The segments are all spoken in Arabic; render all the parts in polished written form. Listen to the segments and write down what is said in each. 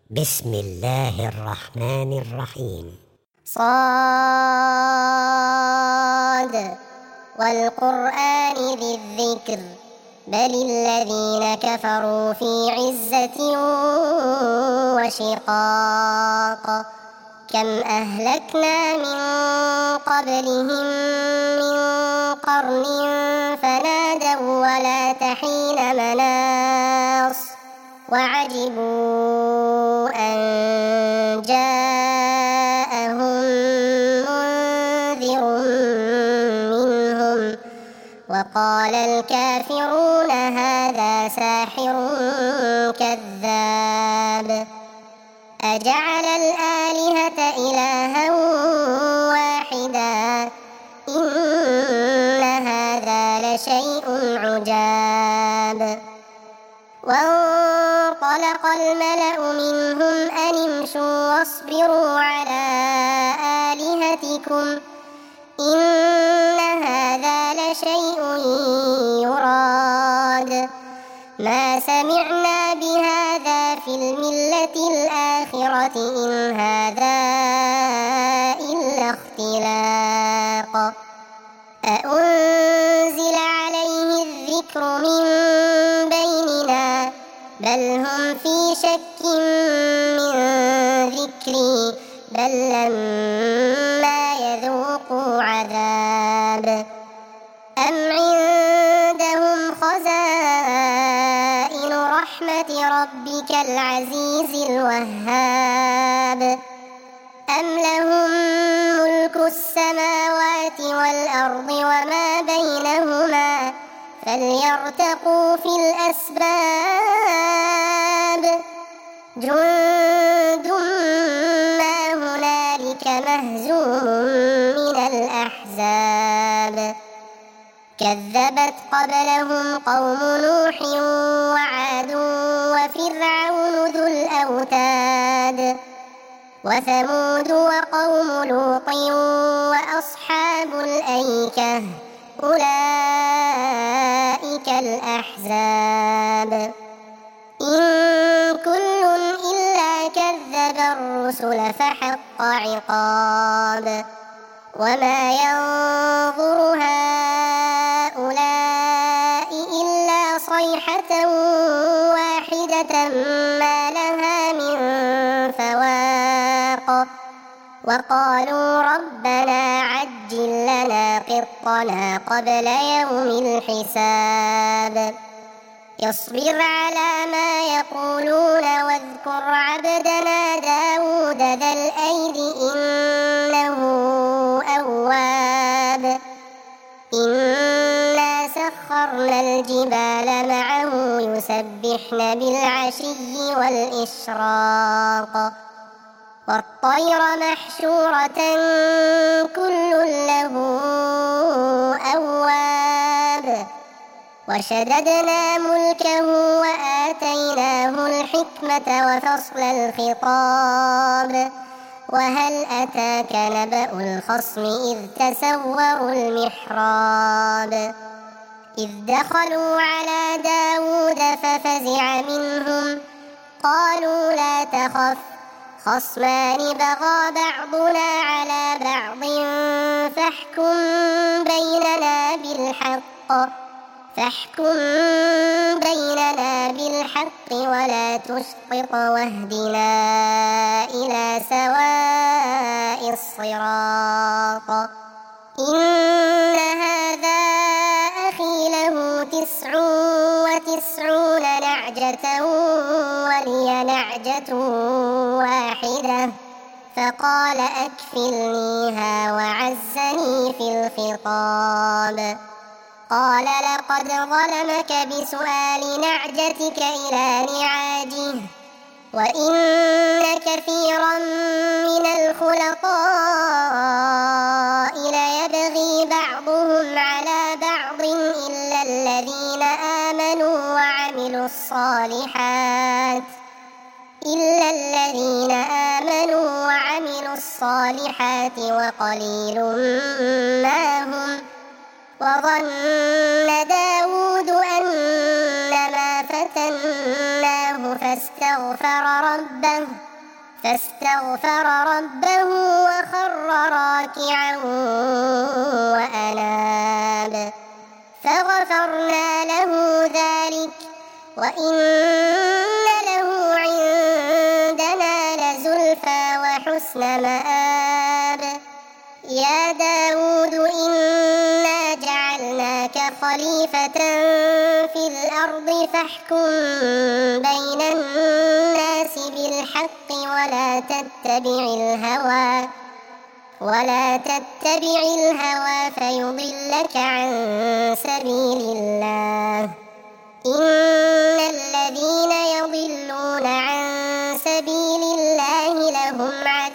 بسم الله الرحمن الرحيم. صاد والقرآن ذي الذكر بل الذين كفروا في عزة وشقاق كم أهلكنا من قبلهم من قرن فنادوا ولا تحين مناص وعجبوا أن جاءهم منذر منهم وقال الكافرون هذا ساحر كذاب أجعل الآلهة إلها واحدا إن هذا لشيء عجاب وانطلق الملأ منهم أن امشوا واصبروا على آلهتكم إن هذا لشيء يراد ما سمعنا بهذا في الملة الآخرة إن هذا إلا اختلاق أأنزل عليه الذكر من بيننا بل هم في شك من ذكري بل لما يذوقوا عذاب أم عندهم خزائن رحمة ربك العزيز الوهاب أم لهم ملك السماوات والأرض وما بينهما فليرتقوا في الأسباب جند ما هنالك مهزوم من الأحزاب كذبت قبلهم قوم نوح وعاد وفرعون ذو الأوتاد وثمود وقوم لوط وأصحاب الأيكة أولئك الأحزاب إن كل إلا كذب الرسل فحق عقاب وما ينظر هؤلاء إلا صيحة واحدة ما لها من فواق وقالوا ربنا عجل لنا قطنا قبل يوم الحساب اصبر على ما يقولون واذكر عبدنا داود ذا الأيد إنه أواب إنا سخرنا الجبال معه يسبحن بالعشي والإشراق والطير محشورة كل له أواب وشددنا ملكه وآتيناه الحكمة وفصل الخطاب وهل أتاك نبأ الخصم إذ تسوروا المحراب إذ دخلوا على داود ففزع منهم قالوا لا تخف خصمان بغى بعضنا على بعض فاحكم بيننا بالحق ولا تشطط واهدنا إلى سواء الصراط إن هذا أخي له 99 نعجة ولي نعجة واحدة فقال أكفلنيها وعزني في الخطاب قال لقد ظلمك بسؤال نعجتك إلى نعاجه وإن كثيرا من الخلطاء ليبغي بعضهم على بعض إلا الذين آمنوا وعملوا الصالحات وقليل ما هم وظن داود أنما فتناه فاستغفر ربه وخر راكعا وأناب فغفرنا له ذلك وإن له عندنا لزلفى وحسن مآب يا داود إنا جعلناك خليفة في الأرض فاحكم بين الناس بالحق ولا تتبع الهوى فيضلك عن سبيل الله إن الذين يضلون عن سبيل الله لهم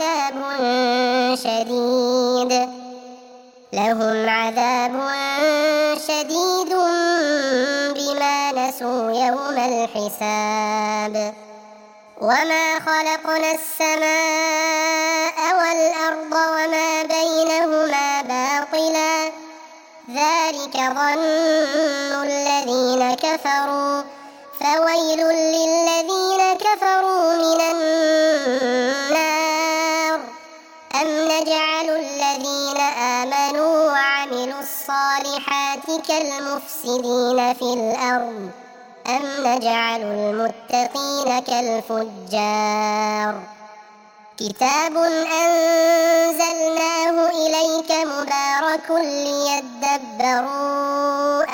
عذاب شديد بما نسوا يوم الحساب وما خلقنا السماء والأرض وما بينهما باطلا ذلك ظن الذين كفروا فويل للذين كفروا من النار أم نجعل الذين آمنوا وعملوا الصالحات كالمفسدين في الأرض أم نجعل المتقين كالفجار كتاب أنزلناه إليك مبارك ليدبروا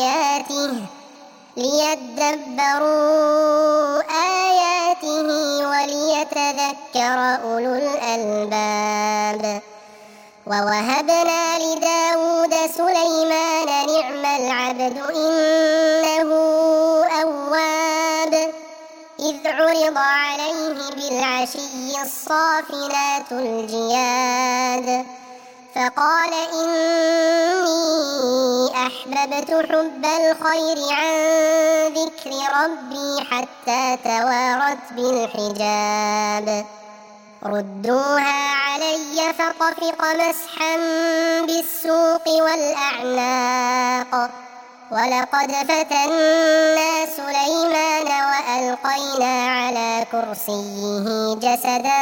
آياته وليتذكر أولو الألباب ووهبنا لداود سليمان نعم العبد إنه أواب إذ عرض عليه بالعشي الصافنات الجياد فقال إني أحببت حب الخير عن ذكر ربي حتى توارت بالحجاب ردوها علي فطفق مسحا بالسوق والأعناق ولقد فتنا سليمان وألقينا على كرسيه جسدا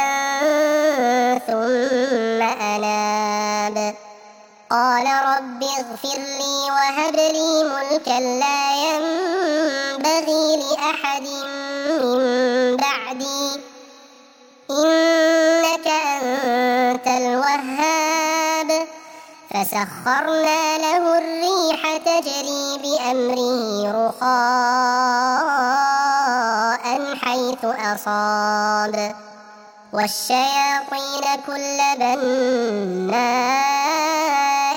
ثم أناب قال رب اغفر لي وهب لي ملكا لا ينبغي لأحد من بعدي إنك أنت الوهاب فسخرنا له الريح تجري بأمره رخاء حيث أصاب والشياطين كل بناء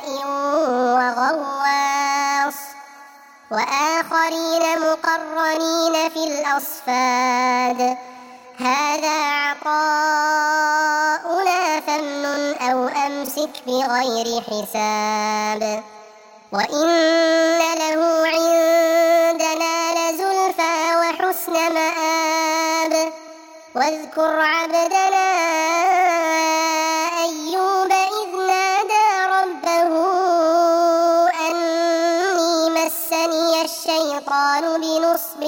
وغواص وآخرين مقرنين في الأصفاد هذا عطاؤنا فامنن أو أمسك بغير حساب وإن له عندنا لزلفى وحسن مآب واذكر عبدنا أيوب إذ نادى ربه أني مسني الشيطان بنصب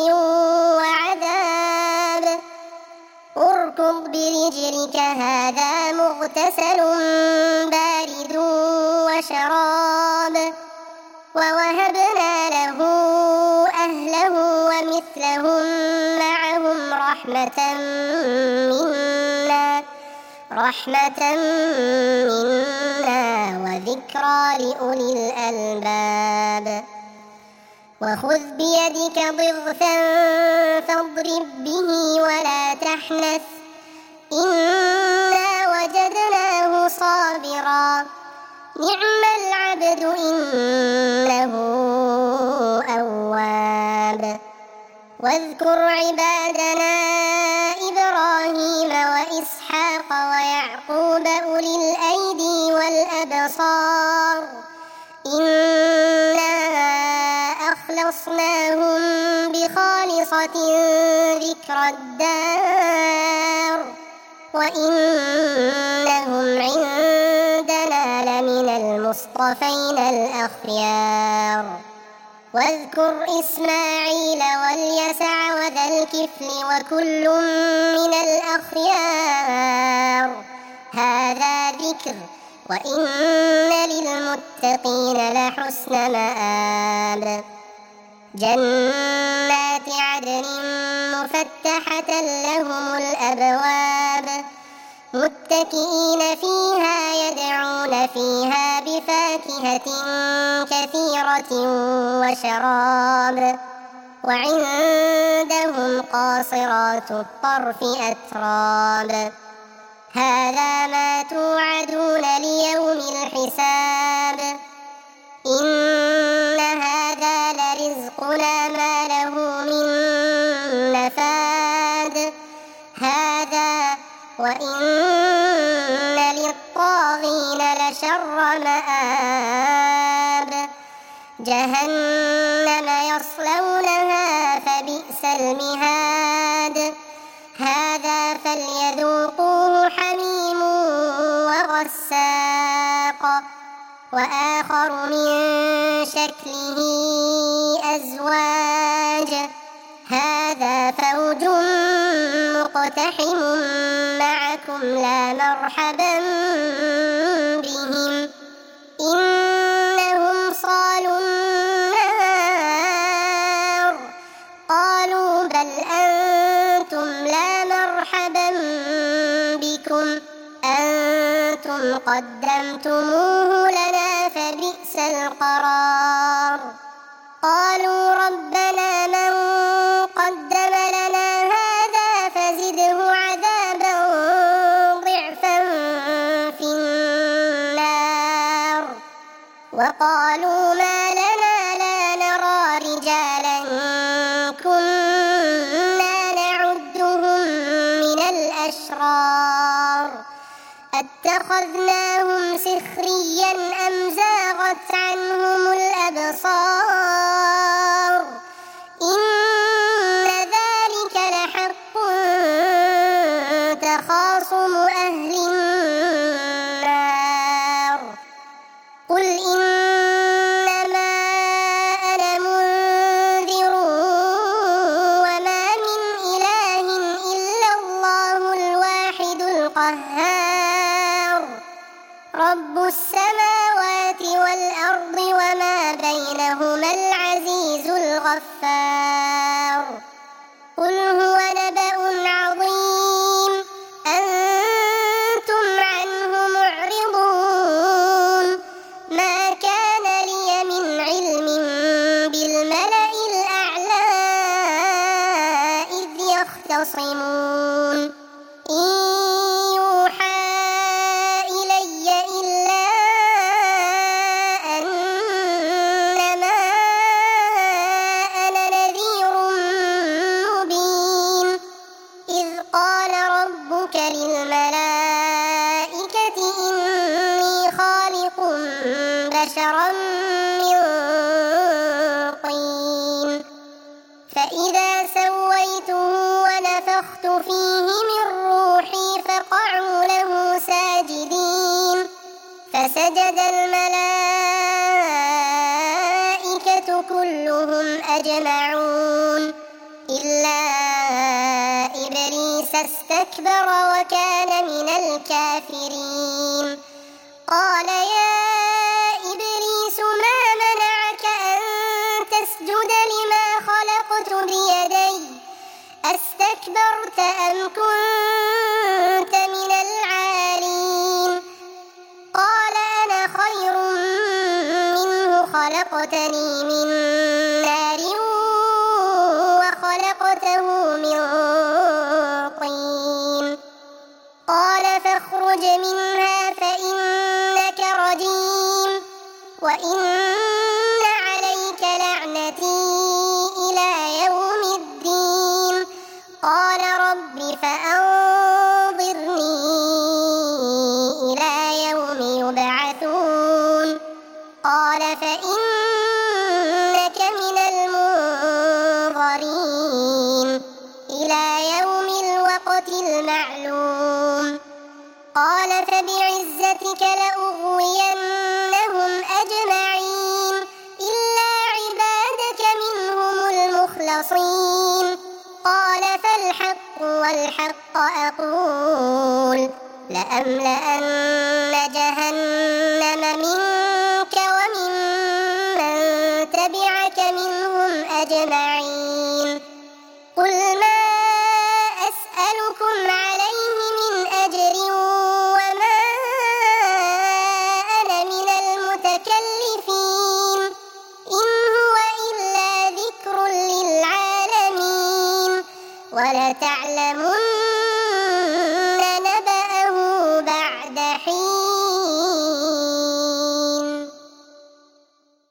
وعذاب اركض برجلك هذا مغتسل بارد وشراب ووهبنا له أهله ومثلهم معهم رحمة منا وذكرى لأولي الألباب وخذ بيدك ضغثا فاضرب به ولا تحنث إنا وجدناه صابرا نعم العبد إنه أواب واذكر عبادنا إبراهيم وإسحاق ويعقوب أولي الأيدي والأبصار إنا أخلصناهم بخالصة ذكر الدار وإنهم عندنا لمن المصطفين الأخيار واذكر إسماعيل واليسع وذا الكفل وكل من الأخيار هذا ذكر وإن للمتقين لحسن مآب جنات عدن مفتحة لهم الأبواب متكئين فيها يدعون فيها بفاكهة كثيرة وشراب وعندهم قاصرات الطرف أتراب هذا ما توعدون ليوم الحساب إن هذا لرزقنا ما له من نفاد هذا وإن للطاغين لشر مآب جهنم يصلونها فبئس المهاد هذا فليذوقوه حميم وغساق وآخر من شكله أزواج هذا فوج مقتحم معكم لا مرحبا بهم إنهم صالوا النار قالوا بل أنتم لا مرحبا بكم أنتم قدمتموه لنا فبئس القرار قالوا ربنا من قدم لنا هذا فزده عذابا ضعفا في النار وقالوا ما لنا لا نرى رجالا كنا نعدهم من الأشرار أتخذناهم سخريا أم زاغت عنهم الأبصار إن ذلك لحق تخاصم أهل النار قل إنما أنا منذر وما من إله إلا الله الواحد القهار رب السماوات والأرض وما بينهما العزيز الغفار قل هو نبأ عظيم أنتم عنه معرضون ما كان لي من علم بالملأ الأعلى إذ يختصمون إن يوحى إلي إلا أنما أنا نذير مبين إذ قال ربك للملائكة إني خالق بشرا من طين فإذا سويته ونفخت فيه من روحي فقعوا له ساجدين فسجد الملائكة كلهم أجمعون إلا إبليس استكبر وكان من الكافرين قال يا إبليس ما منعك أن تسجد لما خلقت بيدي أستكبرت أم كنت من العالين قال أنا خير منه خلقتني من نار وخلقته من طين قال فاخرج منها فإنك رجيم وإن عليك لعنتي إلى يوم الدين قال رب فأنظرني إلى يوم يبعثون قال فإنك من المنظرين إلى يوم الوقت المعلوم قال فبعزتك لأغوينهم أجمعين إلا عبادك الحق أقول لأملأن جهنم منك وممن تبعك منهم أجمعين قل ما أسألكم عليه من أجر وما أنا من المتكلفين إن هو إلا ذكر للعالمين ولتعلمن